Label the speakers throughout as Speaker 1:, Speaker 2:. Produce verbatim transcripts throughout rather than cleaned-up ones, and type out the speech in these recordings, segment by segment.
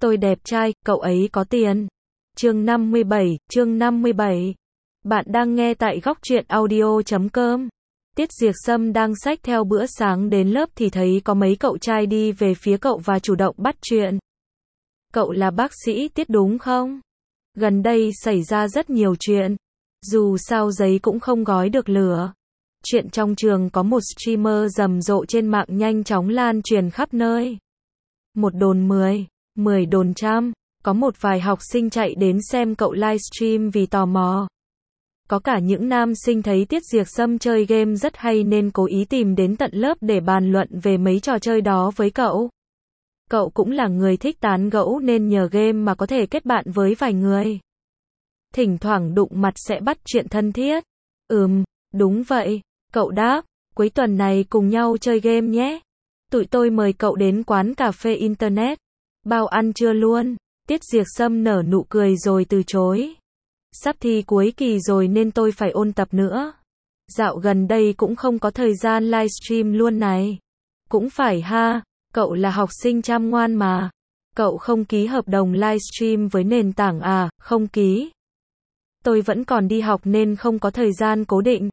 Speaker 1: Tôi đẹp trai, cậu ấy có tiền. Chương năm mươi bảy, chương năm mươi bảy. Bạn đang nghe tại góc truyện audio chấm com. Tiết Diệp Sâm đang xách theo bữa sáng đến lớp thì thấy có mấy cậu trai đi về phía cậu và chủ động bắt chuyện. Cậu là bác sĩ Tiết đúng không? Gần đây xảy ra rất nhiều chuyện. Dù sao giấy cũng không gói được lửa. Chuyện trong trường có một streamer rầm rộ trên mạng nhanh chóng lan truyền khắp nơi. Một đồn mười, mười đồn trăm, có một vài học sinh chạy đến xem cậu livestream vì tò mò. Có cả những nam sinh thấy Tiết Diệp Sâm chơi game rất hay nên cố ý tìm đến tận lớp để bàn luận về mấy trò chơi đó với cậu. Cậu cũng là người thích tán gẫu nên nhờ game mà có thể kết bạn với vài người. Thỉnh thoảng đụng mặt sẽ bắt chuyện thân thiết. Ừm, đúng vậy, cậu đáp, cuối tuần này cùng nhau chơi game nhé. Tụi tôi mời cậu đến quán cà phê internet. Bao ăn trưa luôn. Tiết Diệp Sâm nở nụ cười rồi từ chối. Sắp thi cuối kỳ rồi nên tôi phải ôn tập nữa. Dạo gần đây cũng không có thời gian livestream luôn này. Cũng phải ha, cậu là học sinh chăm ngoan mà. Cậu không ký hợp đồng livestream với nền tảng à? Không ký. Tôi vẫn còn đi học nên không có thời gian cố định.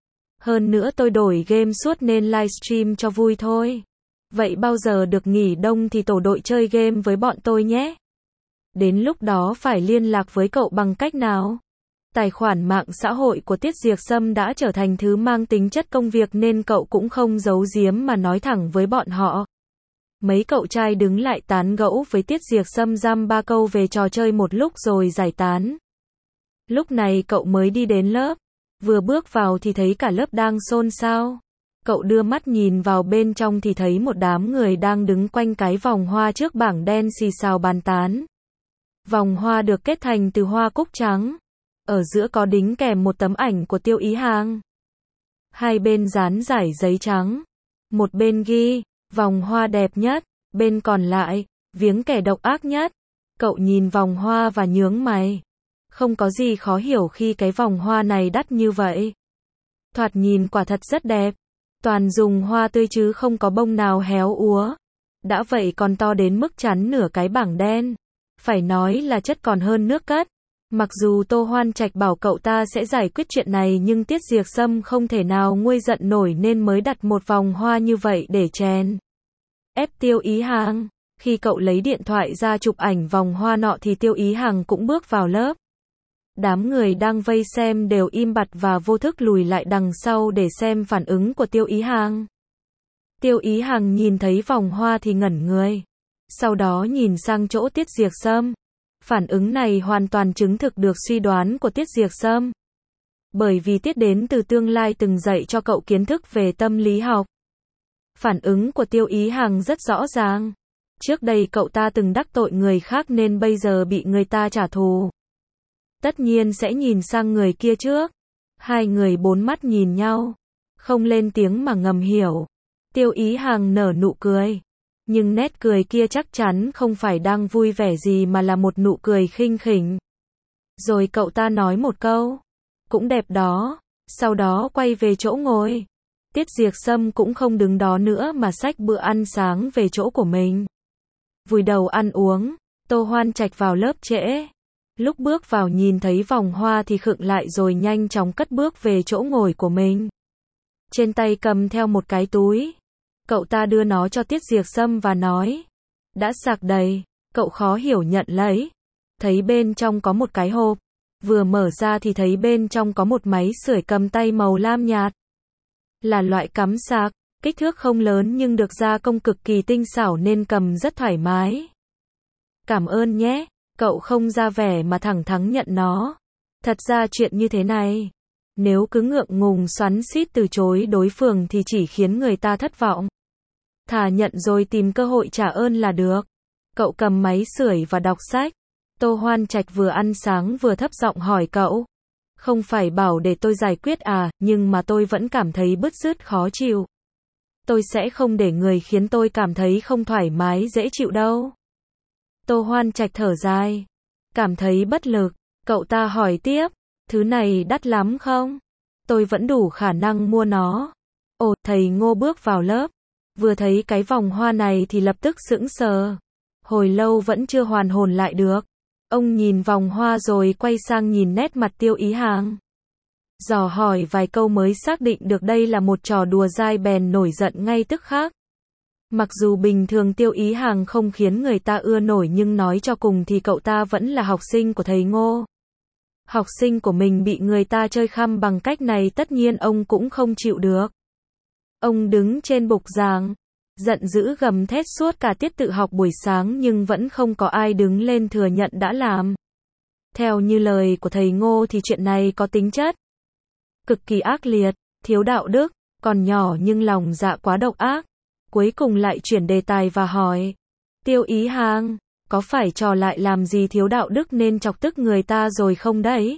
Speaker 1: Hơn nữa tôi đổi game suốt nên livestream cho vui thôi. Vậy bao giờ được nghỉ đông thì tổ đội chơi game với bọn tôi nhé. Đến lúc đó phải liên lạc với cậu bằng cách nào? Tài khoản mạng xã hội của Tiết Diệp Sâm đã trở thành thứ mang tính chất công việc nên cậu cũng không giấu giếm mà nói thẳng với bọn họ. Mấy cậu trai đứng lại tán gẫu với Tiết Diệp Sâm dăm ba câu về trò chơi một lúc rồi giải tán. Lúc này cậu mới đi đến lớp. Vừa bước vào thì thấy cả lớp đang xôn xao. Cậu đưa mắt nhìn vào bên trong thì thấy một đám người đang đứng quanh cái vòng hoa trước bảng đen xì xào bàn tán. Vòng hoa được kết thành từ hoa cúc trắng. Ở giữa có đính kèm một tấm ảnh của Tiêu Ý Hàng. Hai bên dán dải giấy trắng. Một bên ghi, vòng hoa đẹp nhất, bên còn lại, viếng kẻ độc ác nhất. Cậu nhìn vòng hoa và nhướng mày. Không có gì khó hiểu khi cái vòng hoa này đắt như vậy. Thoạt nhìn quả thật rất đẹp. Toàn dùng hoa tươi chứ không có bông nào héo úa. Đã vậy còn to đến mức chắn nửa cái bảng đen. Phải nói là chất còn hơn nước cất. Mặc dù Tô Hoan Trạch bảo cậu ta sẽ giải quyết chuyện này nhưng Tiết Diệp Sâm không thể nào nguôi giận nổi nên mới đặt một vòng hoa như vậy để chèn ép Tiêu Ý Hàng. Khi cậu lấy điện thoại ra chụp ảnh vòng hoa nọ thì Tiêu Ý Hàng cũng bước vào lớp. Đám người đang vây xem đều im bặt và vô thức lùi lại đằng sau để xem phản ứng của Tiêu Ý Hàng. Tiêu Ý Hàng nhìn thấy vòng hoa thì ngẩn người. Sau đó nhìn sang chỗ Tiết Diệp Sâm. Phản ứng này hoàn toàn chứng thực được suy đoán của Tiết Diệp Sâm. Bởi vì Tiết đến từ tương lai từng dạy cho cậu kiến thức về tâm lý học. Phản ứng của Tiêu Ý Hàng rất rõ ràng. Trước đây cậu ta từng đắc tội người khác nên bây giờ bị người ta trả thù. Tất nhiên sẽ nhìn sang người kia trước. Hai người bốn mắt nhìn nhau. Không lên tiếng mà ngầm hiểu. Tiêu Ý Hàng nở nụ cười. Nhưng nét cười kia chắc chắn không phải đang vui vẻ gì mà là một nụ cười khinh khỉnh. Rồi cậu ta nói một câu. Cũng đẹp đó. Sau đó quay về chỗ ngồi. Tiết Diệp Sâm cũng không đứng đó nữa mà xách bữa ăn sáng về chỗ của mình. Vùi đầu ăn uống. Tô Hoan Trạch vào lớp trễ. Lúc bước vào nhìn thấy vòng hoa thì khựng lại rồi nhanh chóng cất bước về chỗ ngồi của mình. Trên tay cầm theo một cái túi. Cậu ta đưa nó cho Tiết Diệp Sâm và nói. Đã sạc đầy. Cậu khó hiểu nhận lấy. Thấy bên trong có một cái hộp. Vừa mở ra thì thấy bên trong có một máy sưởi cầm tay màu lam nhạt. Là loại cắm sạc. Kích thước không lớn nhưng được gia công cực kỳ tinh xảo nên cầm rất thoải mái. Cảm ơn nhé. Cậu không ra vẻ mà thẳng thắn nhận nó. Thật ra chuyện như thế này. Nếu cứ ngượng ngùng xoắn xít từ chối đối phương thì chỉ khiến người ta thất vọng. Thà nhận rồi tìm cơ hội trả ơn là được. Cậu cầm máy sưởi và đọc sách. Tô Hoan Trạch vừa ăn sáng vừa thấp giọng hỏi cậu. Không phải bảo để tôi giải quyết à, nhưng mà tôi vẫn cảm thấy bứt rứt khó chịu. Tôi sẽ không để người khiến tôi cảm thấy không thoải mái dễ chịu đâu. Tô Hoan Trạch thở dài. Cảm thấy bất lực. Cậu ta hỏi tiếp. Thứ này đắt lắm không? Tôi vẫn đủ khả năng mua nó. Ồ, thầy Ngô bước vào lớp. Vừa thấy cái vòng hoa này thì lập tức sững sờ. Hồi lâu vẫn chưa hoàn hồn lại được. Ông nhìn vòng hoa rồi quay sang nhìn nét mặt Tiêu Ý Hàng. Dò hỏi vài câu mới xác định được đây là một trò đùa dai bèn nổi giận ngay tức khắc. Mặc dù bình thường Tiêu Ý Hàng không khiến người ta ưa nổi nhưng nói cho cùng thì cậu ta vẫn là học sinh của thầy Ngô. Học sinh của mình bị người ta chơi khăm bằng cách này tất nhiên ông cũng không chịu được. Ông đứng trên bục giảng, giận dữ gầm thét suốt cả tiết tự học buổi sáng nhưng vẫn không có ai đứng lên thừa nhận đã làm. Theo như lời của thầy Ngô thì chuyện này có tính chất cực kỳ ác liệt, thiếu đạo đức, còn nhỏ nhưng lòng dạ quá độc ác. Cuối cùng lại chuyển đề tài và hỏi, Tiêu Ý Hàng, có phải trò lại làm gì thiếu đạo đức nên chọc tức người ta rồi không đấy?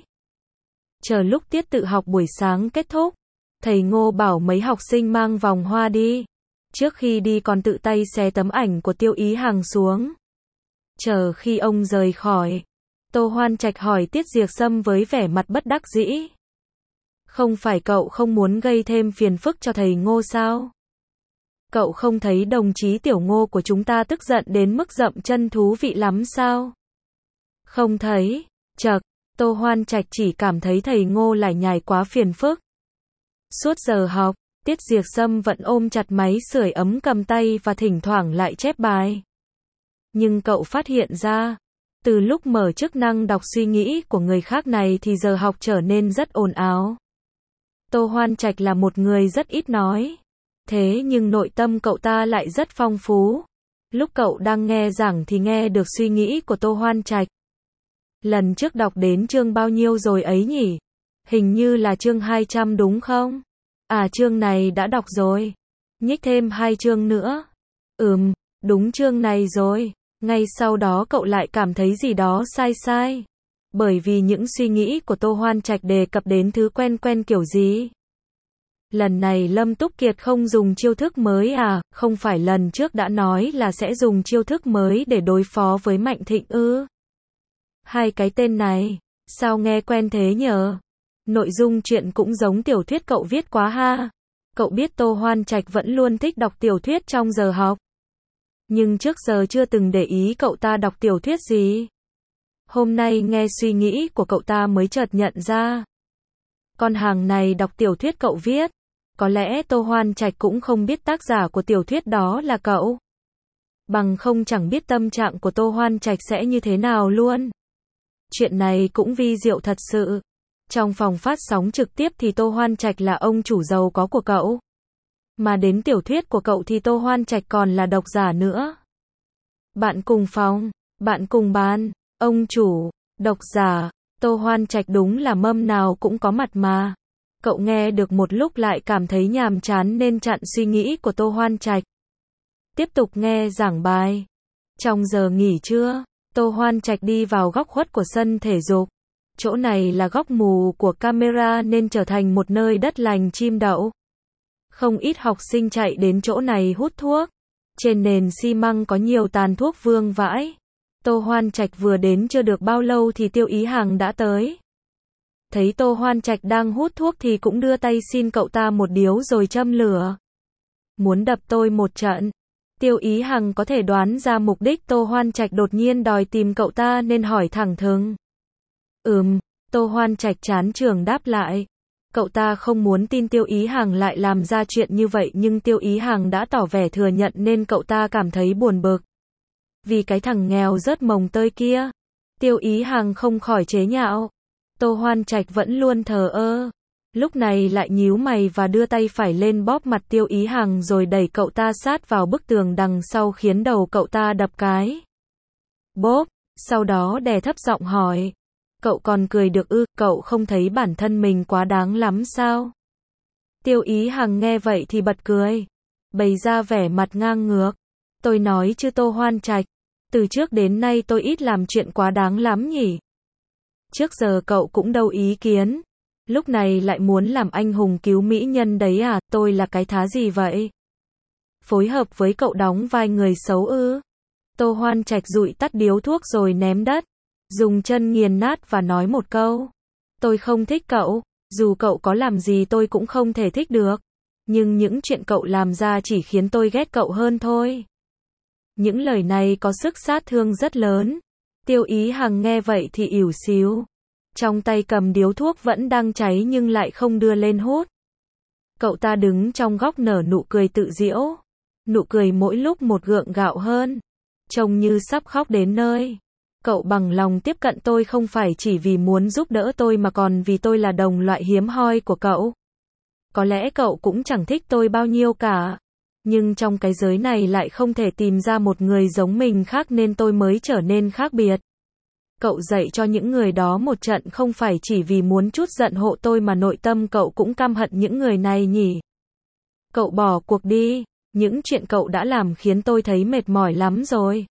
Speaker 1: Chờ lúc tiết tự học buổi sáng kết thúc, thầy Ngô bảo mấy học sinh mang vòng hoa đi. Trước khi đi còn tự tay xé tấm ảnh của Tiêu Ý Hàng xuống. Chờ khi ông rời khỏi, Tô Hoan Trạch hỏi Tiết Diệc Sâm với vẻ mặt bất đắc dĩ. Không phải cậu không muốn gây thêm phiền phức cho thầy Ngô sao? Cậu không thấy đồng chí Tiểu Ngô của chúng ta tức giận đến mức dậm chân thú vị lắm sao? Không thấy, chậc, Tô Hoan Trạch chỉ cảm thấy thầy Ngô lải nhải quá phiền phức. Suốt giờ học, Tiết Diệc Sâm vẫn ôm chặt máy sưởi ấm cầm tay và thỉnh thoảng lại chép bài. Nhưng cậu phát hiện ra, từ lúc mở chức năng đọc suy nghĩ của người khác này thì giờ học trở nên rất ồn ào. Tô Hoan Trạch là một người rất ít nói. Thế nhưng nội tâm cậu ta lại rất phong phú. Lúc cậu đang nghe giảng thì nghe được suy nghĩ của Tô Hoan Trạch. Lần trước đọc đến chương bao nhiêu rồi ấy nhỉ? Hình như là chương hai trăm đúng không? À chương này đã đọc rồi. Nhích thêm hai chương nữa. Ừm, đúng chương này rồi. Ngay sau đó cậu lại cảm thấy gì đó sai sai. Bởi vì những suy nghĩ của Tô Hoan Trạch đề cập đến thứ quen quen kiểu gì? Lần này Lâm Túc Kiệt không dùng chiêu thức mới à, không phải lần trước đã nói là sẽ dùng chiêu thức mới để đối phó với Mạnh Thịnh ư? Hai cái tên này, sao nghe quen thế nhờ? Nội dung chuyện cũng giống tiểu thuyết cậu viết quá ha. Cậu biết Tô Hoan Trạch vẫn luôn thích đọc tiểu thuyết trong giờ học. Nhưng trước giờ chưa từng để ý cậu ta đọc tiểu thuyết gì. Hôm nay nghe suy nghĩ của cậu ta mới chợt nhận ra. Con hàng này đọc tiểu thuyết cậu viết. Có lẽ Tô Hoan Trạch cũng không biết tác giả của tiểu thuyết đó là cậu. Bằng không chẳng biết tâm trạng của Tô Hoan Trạch sẽ như thế nào luôn. Chuyện này cũng vi diệu thật sự. Trong phòng phát sóng trực tiếp thì Tô Hoan Trạch là ông chủ giàu có của cậu. Mà đến tiểu thuyết của cậu thì Tô Hoan Trạch còn là độc giả nữa. Bạn cùng phòng, bạn cùng bàn, ông chủ, độc giả, Tô Hoan Trạch đúng là mâm nào cũng có mặt mà. Cậu nghe được một lúc lại cảm thấy nhàm chán nên chặn suy nghĩ của Tô Hoan Trạch. Tiếp tục nghe giảng bài. Trong giờ nghỉ trưa, Tô Hoan Trạch đi vào góc khuất của sân thể dục. Chỗ này là góc mù của camera nên trở thành một nơi đất lành chim đậu. Không ít học sinh chạy đến chỗ này hút thuốc. Trên nền xi măng có nhiều tàn thuốc vương vãi. Tô Hoan Trạch vừa đến chưa được bao lâu thì Tiêu Ý Hàng đã tới. Thấy Tô Hoan Trạch đang hút thuốc thì cũng đưa tay xin cậu ta một điếu rồi châm lửa. Muốn đập tôi một trận. Tiêu Ý Hằng có thể đoán ra mục đích Tô Hoan Trạch đột nhiên đòi tìm cậu ta nên hỏi thẳng thừng. Ừm, Tô Hoan Trạch chán trường đáp lại. Cậu ta không muốn tin Tiêu Ý Hằng lại làm ra chuyện như vậy nhưng Tiêu Ý Hằng đã tỏ vẻ thừa nhận nên cậu ta cảm thấy buồn bực. Vì cái thằng nghèo rớt mồng tơi kia. Tiêu Ý Hằng không khỏi chế nhạo. Tô Hoan Trạch vẫn luôn thờ ơ. Lúc này lại nhíu mày và đưa tay phải lên bóp mặt Tiêu Ý Hằng rồi đẩy cậu ta sát vào bức tường đằng sau khiến đầu cậu ta đập cái. Bốp, sau đó đè thấp giọng hỏi. Cậu còn cười được ư, cậu không thấy bản thân mình quá đáng lắm sao? Tiêu Ý Hằng nghe vậy thì bật cười. Bày ra vẻ mặt ngang ngược. Tôi nói chứ Tô Hoan Trạch. Từ trước đến nay tôi ít làm chuyện quá đáng lắm nhỉ? Trước giờ cậu cũng đâu ý kiến. Lúc này lại muốn làm anh hùng cứu mỹ nhân đấy à, tôi là cái thá gì vậy? Phối hợp với cậu đóng vai người xấu ư? Tô Hoan Trạch dụi tắt điếu thuốc rồi ném đất. Dùng chân nghiền nát và nói một câu. Tôi không thích cậu, dù cậu có làm gì tôi cũng không thể thích được. Nhưng những chuyện cậu làm ra chỉ khiến tôi ghét cậu hơn thôi. Những lời này có sức sát thương rất lớn. Tiêu Ý Hằng nghe vậy thì ỉu xìu. Trong tay cầm điếu thuốc vẫn đang cháy nhưng lại không đưa lên hút. Cậu ta đứng trong góc nở nụ cười tự giễu. Nụ cười mỗi lúc một gượng gạo hơn. Trông như sắp khóc đến nơi. Cậu bằng lòng tiếp cận tôi không phải chỉ vì muốn giúp đỡ tôi mà còn vì tôi là đồng loại hiếm hoi của cậu. Có lẽ cậu cũng chẳng thích tôi bao nhiêu cả. Nhưng trong cái giới này lại không thể tìm ra một người giống mình khác nên tôi mới trở nên khác biệt. Cậu dạy cho những người đó một trận không phải chỉ vì muốn trút giận hộ tôi mà nội tâm cậu cũng căm hận những người này nhỉ. Cậu bỏ cuộc đi, những chuyện cậu đã làm khiến tôi thấy mệt mỏi lắm rồi.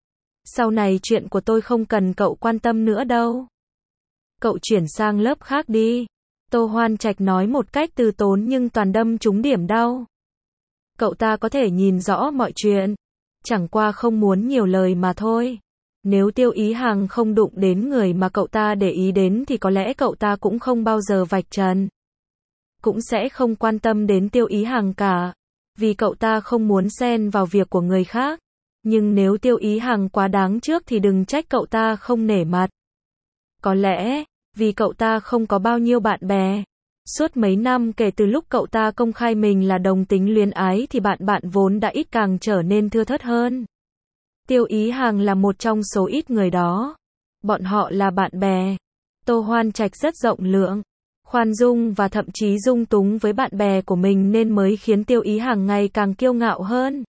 Speaker 1: Sau này chuyện của tôi không cần cậu quan tâm nữa đâu. Cậu chuyển sang lớp khác đi. Tô Hoan Trạch nói một cách từ tốn nhưng toàn đâm trúng điểm đau. Cậu ta có thể nhìn rõ mọi chuyện. Chẳng qua không muốn nhiều lời mà thôi. Nếu Tiêu Ý Hằng không đụng đến người mà cậu ta để ý đến thì có lẽ cậu ta cũng không bao giờ vạch trần. Cũng sẽ không quan tâm đến Tiêu Ý Hằng cả. Vì cậu ta không muốn xen vào việc của người khác. Nhưng nếu Tiêu Ý Hằng quá đáng trước thì đừng trách cậu ta không nể mặt. Có lẽ, vì cậu ta không có bao nhiêu bạn bè. Suốt mấy năm kể từ lúc cậu ta công khai mình là đồng tính luyến ái thì bạn bạn vốn đã ít càng trở nên thưa thớt hơn. Tiêu Ý Hằng là một trong số ít người đó. Bọn họ là bạn bè. Tô Hoan Trạch rất rộng lượng, khoan dung và thậm chí dung túng với bạn bè của mình nên mới khiến Tiêu Ý Hằng ngày càng kiêu ngạo hơn.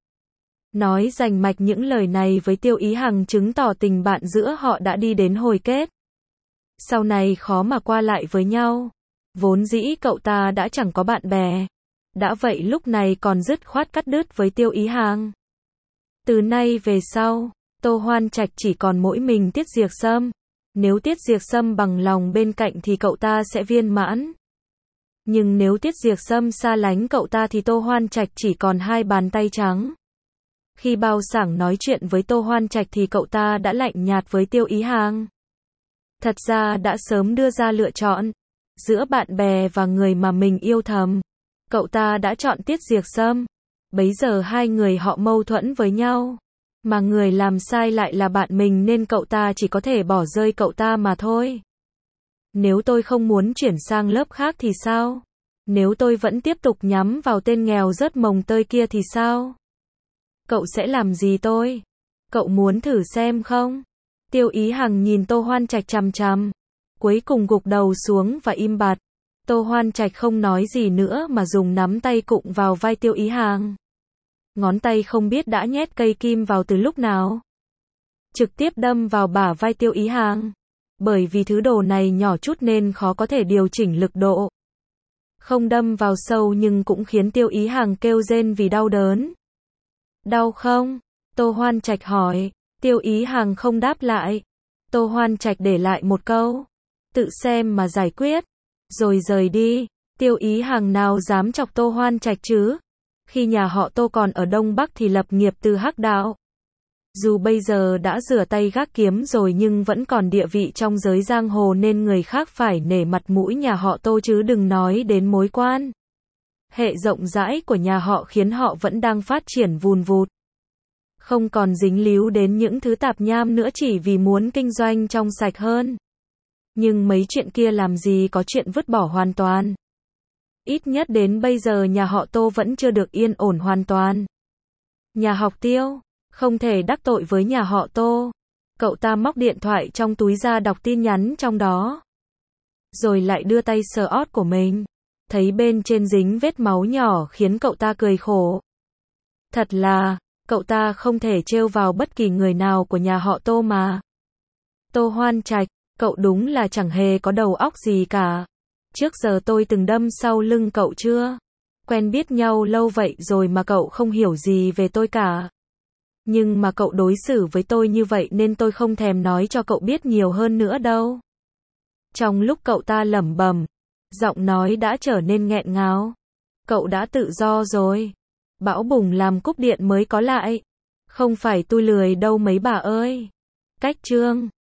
Speaker 1: Nói rành mạch những lời này với Tiêu Ý Hằng chứng tỏ tình bạn giữa họ đã đi đến hồi kết. Sau này khó mà qua lại với nhau. Vốn dĩ cậu ta đã chẳng có bạn bè. Đã vậy lúc này còn dứt khoát cắt đứt với Tiêu Ý Hằng. Từ nay về sau, Tô Hoan Trạch chỉ còn mỗi mình Tiết Diệp Sâm. Nếu Tiết Diệp Sâm bằng lòng bên cạnh thì cậu ta sẽ viên mãn. Nhưng nếu Tiết Diệp Sâm xa lánh cậu ta thì Tô Hoan Trạch chỉ còn hai bàn tay trắng. Khi Bao Sảng nói chuyện với Tô Hoan Trạch thì cậu ta đã lạnh nhạt với Tiêu Ý Hằng. Thật ra đã sớm đưa ra lựa chọn. Giữa bạn bè và người mà mình yêu thầm. Cậu ta đã chọn Tiết Diệp Sâm. Bấy giờ hai người họ mâu thuẫn với nhau. Mà người làm sai lại là bạn mình nên cậu ta chỉ có thể bỏ rơi cậu ta mà thôi. Nếu tôi không muốn chuyển sang lớp khác thì sao? Nếu tôi vẫn tiếp tục nhắm vào tên nghèo rớt mồng tơi kia thì sao? Cậu sẽ làm gì tôi? Cậu muốn thử xem không? Tiêu Ý Hằng nhìn Tô Hoan Trạch chằm chằm. Cuối cùng gục đầu xuống và im bặt. Tô Hoan Trạch không nói gì nữa mà dùng nắm tay cụng vào vai Tiêu Ý Hằng. Ngón tay không biết đã nhét cây kim vào từ lúc nào. Trực tiếp đâm vào bả vai Tiêu Ý Hằng. Bởi vì thứ đồ này nhỏ chút nên khó có thể điều chỉnh lực độ. Không đâm vào sâu nhưng cũng khiến Tiêu Ý Hằng kêu rên vì đau đớn. Đau không? Tô Hoan Trạch hỏi. Tiêu Ý Hằng không đáp lại. Tô Hoan Trạch để lại một câu. Tự xem mà giải quyết. Rồi rời đi. Tiêu Ý Hằng nào dám chọc Tô Hoan Trạch chứ? Khi nhà họ Tô còn ở Đông Bắc thì lập nghiệp từ hắc đạo. Dù bây giờ đã rửa tay gác kiếm rồi nhưng vẫn còn địa vị trong giới giang hồ nên người khác phải nể mặt mũi nhà họ Tô chứ đừng nói đến mối quan hệ rộng rãi của nhà họ khiến họ vẫn đang phát triển vùn vụt. Không còn dính líu đến những thứ tạp nham nữa chỉ vì muốn kinh doanh trong sạch hơn. Nhưng mấy chuyện kia làm gì có chuyện vứt bỏ hoàn toàn. Ít nhất đến bây giờ nhà họ Tô vẫn chưa được yên ổn hoàn toàn. Nhà học Tiêu, không thể đắc tội với nhà họ Tô. Cậu ta móc điện thoại trong túi ra đọc tin nhắn trong đó. Rồi lại đưa tay sờ ót của mình. Thấy bên trên dính vết máu nhỏ khiến cậu ta cười khổ. Thật là, cậu ta không thể trêu vào bất kỳ người nào của nhà họ Tô mà. Tô Hoan Trạch, cậu đúng là chẳng hề có đầu óc gì cả. Trước giờ tôi từng đâm sau lưng cậu chưa? Quen biết nhau lâu vậy rồi mà cậu không hiểu gì về tôi cả. Nhưng mà cậu đối xử với tôi như vậy nên tôi không thèm nói cho cậu biết nhiều hơn nữa đâu. Trong lúc cậu ta lẩm bẩm, giọng nói đã trở nên nghẹn ngào. Cậu đã tự do rồi. Bão bùng làm cúp điện mới có lại. Không phải tôi lười đâu mấy bà ơi. Cách chương